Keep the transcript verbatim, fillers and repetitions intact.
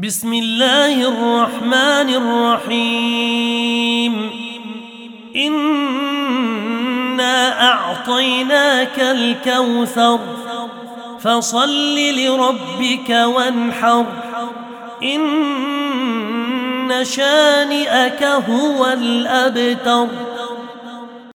بسم الله الرحمن الرحيم إنا أعطيناك الكوثر فصل لربك وانحر إن شانئك هو الأبتر.